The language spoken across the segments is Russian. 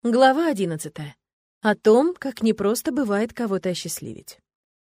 Глава 11. О том, как непросто бывает кого-то осчастливить.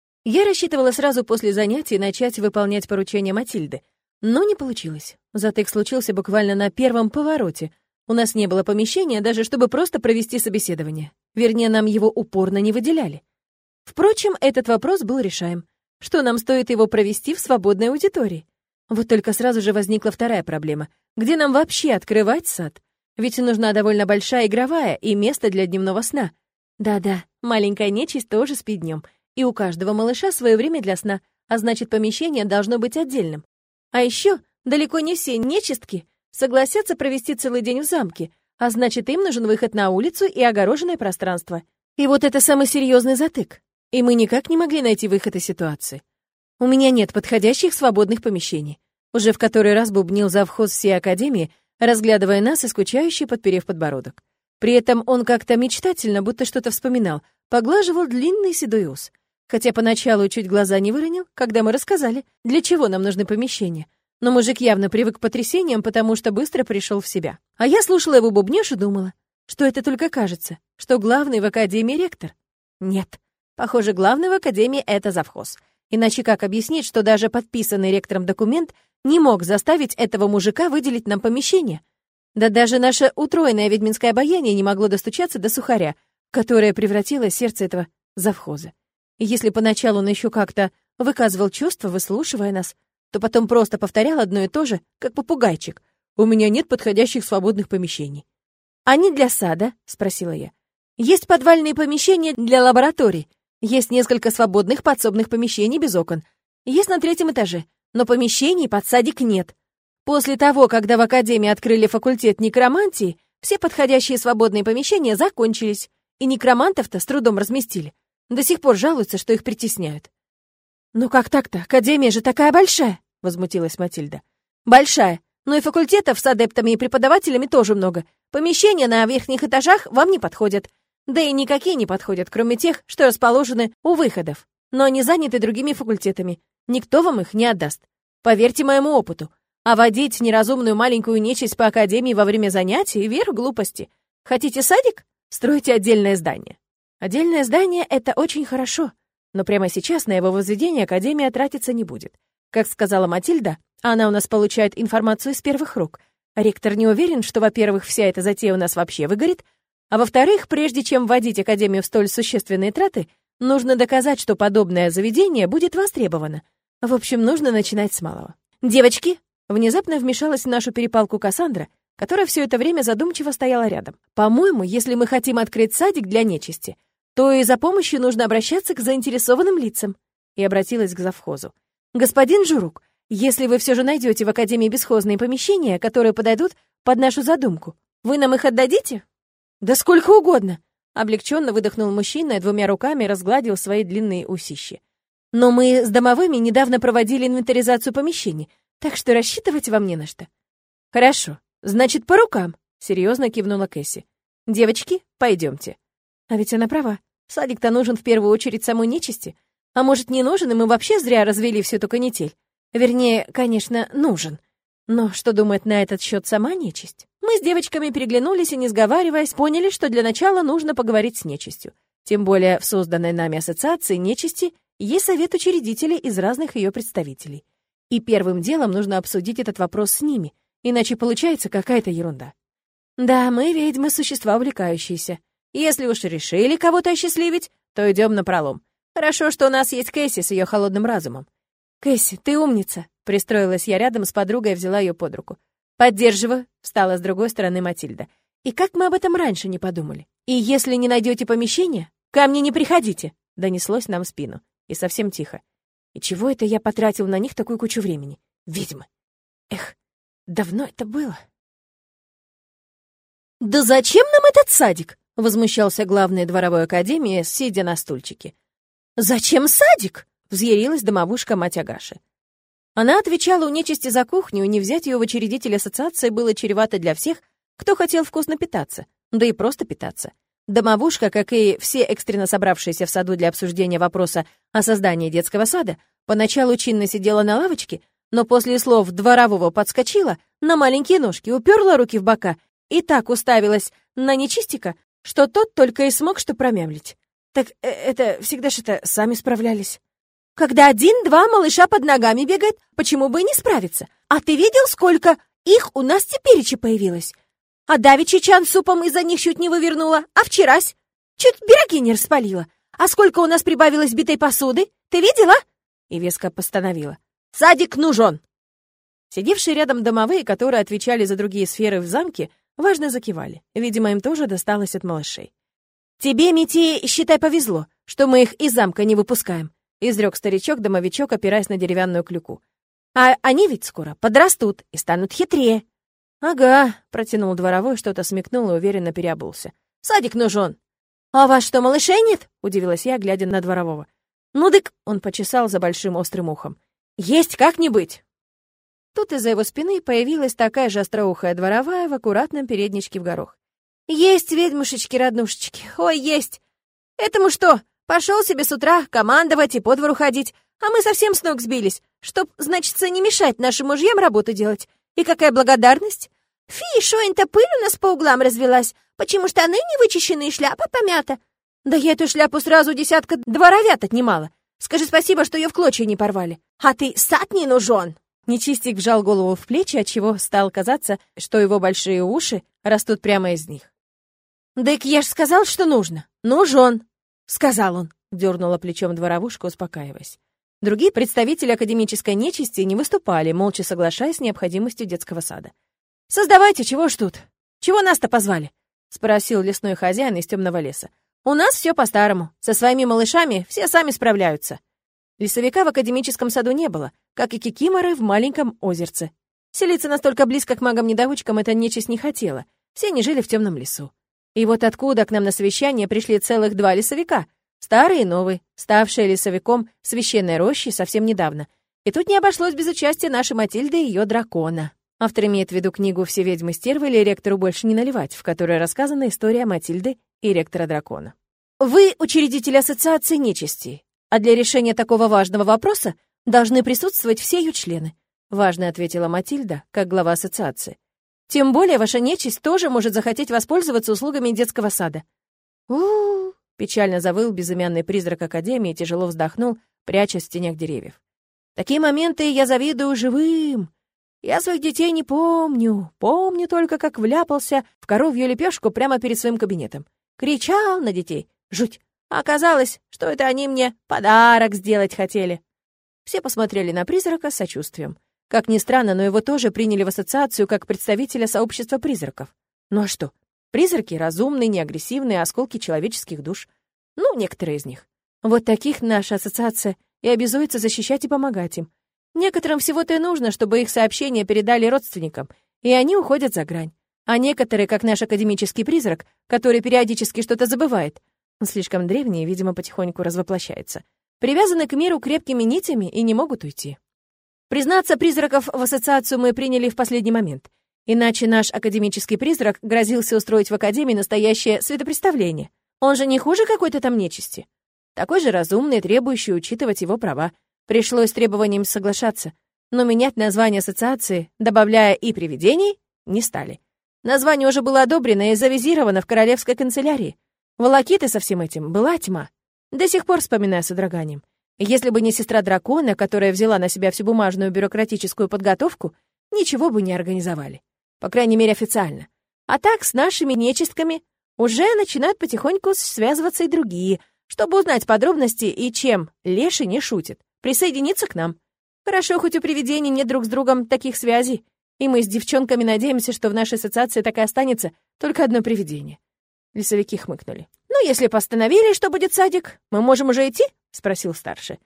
Я рассчитывала сразу после занятий начать выполнять поручения Матильды, но не получилось. Затык случился буквально на первом повороте. У нас не было помещения, даже чтобы просто провести собеседование. Вернее, нам его упорно не выделяли. Впрочем, этот вопрос был решаем. Что нам стоит его провести в свободной аудитории? Вот только сразу же возникла вторая проблема. Где нам вообще открывать сад? Ведь нужна довольно большая игровая и место для дневного сна. Да-да, маленькая нечисть тоже спит днем, и у каждого малыша свое время для сна, а значит, помещение должно быть отдельным. А еще далеко не все нечистки согласятся провести целый день в замке, а значит, им нужен выход на улицу и огороженное пространство. И вот это самый серьезный затык. И мы никак не могли найти выход из ситуации. У меня нет подходящих свободных помещений. Уже в который раз бубнил завхоз всей академии, разглядывая нас и скучающе подперев подбородок. При этом он как-то мечтательно, будто что-то вспоминал, поглаживал длинный седой ус. Хотя поначалу чуть глаза не выронил, когда мы рассказали, для чего нам нужны помещения. Но мужик явно привык к потрясениям, потому что быстро пришел в себя. А я слушала его бубнёж и думала, что это только кажется, что главный в академии ректор. Нет, похоже, главный в академии — это завхоз. Иначе как объяснить, что даже подписанный ректором документ не мог заставить этого мужика выделить нам помещение? Да даже наше утроенное ведьминское обаяние не могло достучаться до сухаря, которое превратило сердце этого завхоза. И если поначалу он еще как-то выказывал чувства, выслушивая нас, то потом просто повторял одно и то же, как попугайчик. «У меня нет подходящих свободных помещений». «А не для сада?» — спросила я. «Есть подвальные помещения для лабораторий. Есть несколько свободных подсобных помещений без окон. Есть на 3-м этаже, но помещений под садик нет. После того, когда в академии открыли факультет некромантии, все подходящие свободные помещения закончились, и некромантов-то с трудом разместили. До сих пор жалуются, что их притесняют». «Ну как так-то? Академия же такая большая!» — возмутилась Матильда. «Большая, но и факультетов с адептами и преподавателями тоже много. Помещения на верхних этажах вам не подходят. Да и никакие не подходят, кроме тех, что расположены у выходов. Но они заняты другими факультетами. Никто вам их не отдаст. Поверьте моему опыту. А водить неразумную маленькую нечисть по академии во время занятий — верх глупости. Хотите садик? Стройте отдельное здание». Отдельное здание — это очень хорошо, но прямо сейчас на его возведение академия тратиться не будет. Как сказала Матильда, она у нас получает информацию из первых рук. Ректор не уверен, что, во-первых, вся эта затея у нас вообще выгорит, а во-вторых, прежде чем вводить академию в столь существенные траты, нужно доказать, что подобное заведение будет востребовано. В общем, нужно начинать с малого. «Девочки!» — внезапно вмешалась в нашу перепалку Кассандра, которая все это время задумчиво стояла рядом. «По-моему, если мы хотим открыть садик для нечисти, то и за помощью нужно обращаться к заинтересованным лицам». И обратилась к завхозу. «Господин Журук, если вы все же найдете в академии бесхозные помещения, которые подойдут под нашу задумку, вы нам их отдадите?» «Да сколько угодно!» — облегченно выдохнул мужчина и 2 руками разгладил свои длинные усищи. «Но мы с домовыми недавно проводили инвентаризацию помещений, так что рассчитывать вам не на что». «Хорошо, значит, по рукам!» — серьезно кивнула Кэсси. «Девочки, пойдемте». А ведь она права. Садик-то нужен в первую очередь самой нечисти. А может, не нужен, и мы вообще зря развели всю эту канитель? Вернее, конечно, нужен. Но что думает на этот счет сама нечисть? Мы с девочками переглянулись и, не сговариваясь, поняли, что для начала нужно поговорить с нечистью. Тем более в созданной нами ассоциации нечисти есть совет учредителей из разных ее представителей. И первым делом нужно обсудить этот вопрос с ними, иначе получается какая-то ерунда. Да, мы, ведьмы, существа увлекающиеся. Если уж решили кого-то осчастливить, то идем напролом. Хорошо, что у нас есть Кэсси с ее холодным разумом. «Кэсси, ты умница!» — пристроилась я рядом с подругой и взяла ее под руку. «Поддерживаю», — встала с другой стороны Матильда. «И как мы об этом раньше не подумали? И если не найдете помещение, ко мне не приходите», — донеслось нам в спину. И совсем тихо. «И чего это я потратил на них такую кучу времени? Ведьмы! Эх, давно это было». «Да зачем нам этот садик?» — возмущался главный дворовой академии, сидя на стульчике. «Зачем садик?» — взъярилась домовушка мать Агаши. Она отвечала у нечисти за кухню, и не взять ее в учредитель ассоциации было чревато для всех, кто хотел вкусно питаться, да и просто питаться. Домовушка, как и все экстренно собравшиеся в саду для обсуждения вопроса о создании детского сада, поначалу чинно сидела на лавочке, но после слов дворового подскочила, на маленькие ножки уперла руки в бока и так уставилась на нечистика, что тот только и смог что промямлить. Так это всегда что-то сами справлялись. Когда один-два малыша под ногами бегает, почему бы и не справиться? А ты видел, сколько их у нас тепереча появилось? А давеча чан супом из-за них чуть не вывернула, а вчерась чуть пироги не распалила. А сколько у нас прибавилось битой посуды? Ты видела? И веско постановила. Садик нужен. Сидевшие рядом домовые, которые отвечали за другие сферы в замке, важно закивали. Видимо, им тоже досталось от малышей. «Тебе, Митей, считай, повезло, что мы их из замка не выпускаем», изрек старичок-домовичок, опираясь на деревянную клюку. «А они ведь скоро подрастут и станут хитрее». «Ага», — протянул дворовой, что-то смекнул и уверенно переобулся. «Садик нужен». «А у вас что, малышей нет?» — удивилась я, глядя на дворового. «Ну дык», — он почесал за большим острым ухом. «Есть как-нибудь». Тут из-за его спины появилась такая же остроухая дворовая в аккуратном передничке в горох. «Есть, ведьмушечки-роднушечки, ой, есть! Этому что, пошел себе с утра командовать и по двору ходить, а мы совсем с ног сбились, чтоб, значится, не мешать нашим мужьям работу делать. И какая благодарность? Фи, шо-то пыль у нас по углам развелась, почему штаны не вычищены и шляпа помята? Да я эту шляпу сразу десятка дворовят отнимала. Скажи спасибо, что ее в клочья не порвали. А ты сад не нужен!» Нечистик вжал голову в плечи, отчего стало казаться, что его большие уши растут прямо из них. «Дык, я ж сказал, что нужно. Нужен!» «Сказал он», — дернула плечом дворовушка, успокаиваясь. Другие представители академической нечисти не выступали, молча соглашаясь с необходимостью детского сада. «Создавайте, чего ж тут? Чего нас-то позвали?» — спросил лесной хозяин из темного леса. «У нас все по-старому. Со своими малышами все сами справляются». Лесовика в академическом саду не было, как и кикиморы в маленьком озерце. Селиться настолько близко к магам-недоучкам эта нечисть не хотела. Все они жили в темном лесу. И вот откуда к нам на совещание пришли целых 2 лесовика. Старый и новый, ставшие лесовиком священной рощи совсем недавно. И тут не обошлось без участия нашей Матильды и ее дракона. Автор имеет в виду книгу «Все ведьмы-стервы» или «Ректору больше не наливать», в которой рассказана история Матильды и ректора-дракона. Вы учредитель ассоциации нечисти, а для решения такого важного вопроса должны присутствовать все ее члены, важно ответила Матильда, как глава ассоциации. Тем более ваша нечисть тоже может захотеть воспользоваться услугами детского сада. У-у-у, печально завыл безымянный призрак Академии и тяжело вздохнул, прячась в тенях деревьев. Такие моменты я завидую живым. Я своих детей не помню. Помню только, как вляпался в коровью лепешку прямо перед своим кабинетом. Кричал на детей. Жуть. А оказалось, что это они мне подарок сделать хотели. Все посмотрели на призрака с сочувствием. Как ни странно, но его тоже приняли в ассоциацию как представителя сообщества призраков. Ну а что? Призраки разумные, неагрессивные осколки человеческих душ. Ну, некоторые из них. Вот таких наша ассоциация и обязуется защищать и помогать им. Некоторым всего-то и нужно, чтобы их сообщения передали родственникам, и они уходят за грань. А некоторые, как наш академический призрак, который периодически что-то забывает, он слишком древний и, видимо, потихоньку развоплощается, привязаны к миру крепкими нитями и не могут уйти. Признаться, призраков в ассоциацию мы приняли в последний момент. Иначе наш академический призрак грозился устроить в академии настоящее светопреставление. Он же не хуже какой-то там нечисти. Такой же разумный, требующий учитывать его права. Пришлось с требованием соглашаться. Но менять название ассоциации, добавляя и привидений, не стали. Название уже было одобрено и завизировано в королевской канцелярии. Волокиты со всем этим была тьма. До сих пор вспоминаю с содроганием. Если бы не сестра дракона, которая взяла на себя всю бумажную бюрократическую подготовку, ничего бы не организовали. По крайней мере, официально. А так, с нашими нечистками уже начинают потихоньку связываться и другие, чтобы узнать подробности и чем леший не шутит. Присоединиться к нам. Хорошо, хоть у привидений нет друг с другом таких связей, и мы с девчонками надеемся, что в нашей ассоциации так и останется только одно привидение. Лесовики хмыкнули. «Ну, если постановили, что будет садик, мы можем уже идти?» — спросил старший.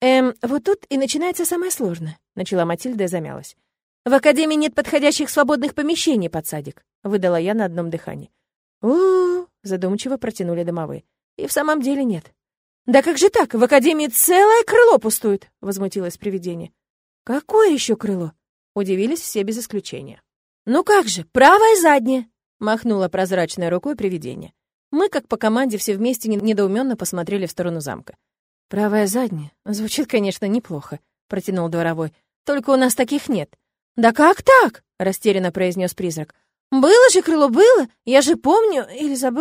Вот тут и начинается самое сложное», — начала Матильда и замялась. «В академии нет подходящих свободных помещений под садик», — выдала я на одном дыхании. «У-у-у», — задумчиво протянули домовые. «И в самом деле нет». «Да как же так? В академии целое крыло пустует!» — возмутилось привидение. «Какое еще крыло?» — удивились все без исключения. «Ну как же, правое заднее!» — махнула прозрачной рукой привидение. Мы, как по команде, все вместе недоуменно посмотрели в сторону замка. «Правое заднее? Звучит, конечно, неплохо», — протянул дворовой. «Только у нас таких нет». «Да как так?» — растерянно произнес призрак. «Было же крыло, было! Я же помню, или забыл.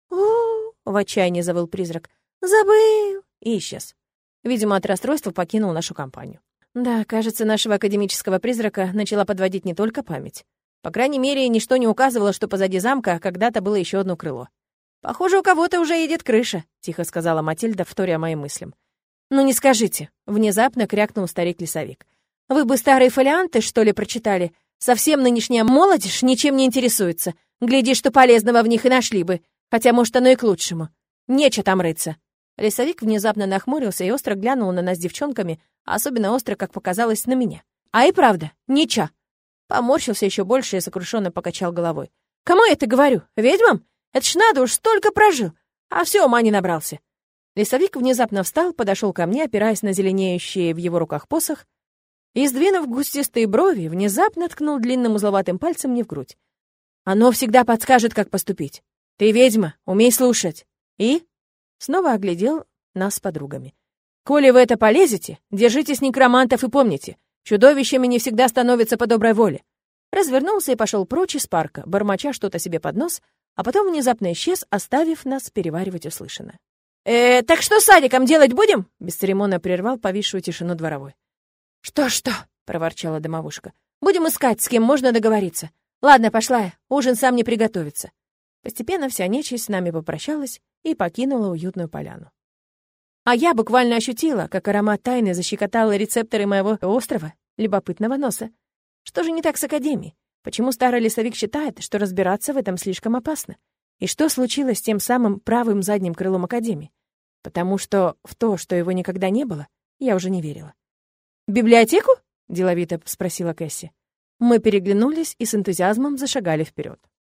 в отчаянии завыл призрак. «Забыл!» И исчез. Видимо, от расстройства покинул нашу компанию. Да, кажется, нашего академического призрака начала подводить не только память. По крайней мере, ничто не указывало, что позади замка когда-то было еще одно крыло. «Похоже, у кого-то уже едет крыша», — тихо сказала Матильда, вторя моим мыслям. «Ну не скажите», — внезапно крякнул старик-лесовик. «Вы бы старые фолианты, что ли, прочитали? Совсем нынешняя молодежь ничем не интересуется. Глядишь, что полезного в них и нашли бы. Хотя, может, оно и к лучшему. Нечего там рыться». Лесовик внезапно нахмурился и остро глянул на нас с девчонками, а особенно остро, как показалось, на меня. «А и правда, ничего». Поморщился еще больше и сокрушенно покачал головой. «Кому я это говорю? Ведьмам? Это ж надо, уж столько прожил. А все, ума не набрался». Лесовик внезапно встал, подошел ко мне, опираясь на зеленеющие в его руках посох, и, сдвинув густистые брови, внезапно ткнул длинным узловатым пальцем мне в грудь. «Оно всегда подскажет, как поступить. Ты ведьма, умей слушать». И снова оглядел нас с подругами. «Коли вы это полезете, держитесь некромантов и помните, чудовищами не всегда становятся по доброй воле». Развернулся и пошел прочь из парка, бормоча что-то себе под нос, а потом внезапно исчез, оставив нас переваривать услышанное. Так что с садиком делать будем?» — бесцеремонно прервал повисшую тишину дворовой. «Что?» — проворчала домовушка. «Будем искать, с кем можно договориться. Ладно, пошла я, ужин сам не приготовится». Постепенно вся нечисть с нами попрощалась и покинула уютную поляну. А я буквально ощутила, как аромат тайны защекотал рецепторы моего острого, любопытного носа. Что же не так с Академией? Почему старый лесовик считает, что разбираться в этом слишком опасно? И что случилось с тем самым правым задним крылом Академии? Потому что в то, что его никогда не было, я уже не верила. «В библиотеку?» — деловито спросила Кэсси. Мы переглянулись и с энтузиазмом зашагали вперед.